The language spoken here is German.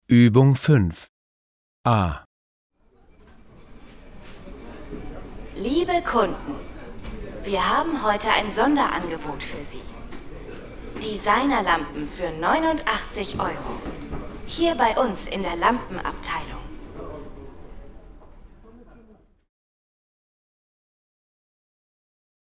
Übung 5 A. Liebe Kunden, wir haben heute ein Sonderangebot für Sie. Designerlampen für 89 €. Hier bei uns in der Lampenabteilung.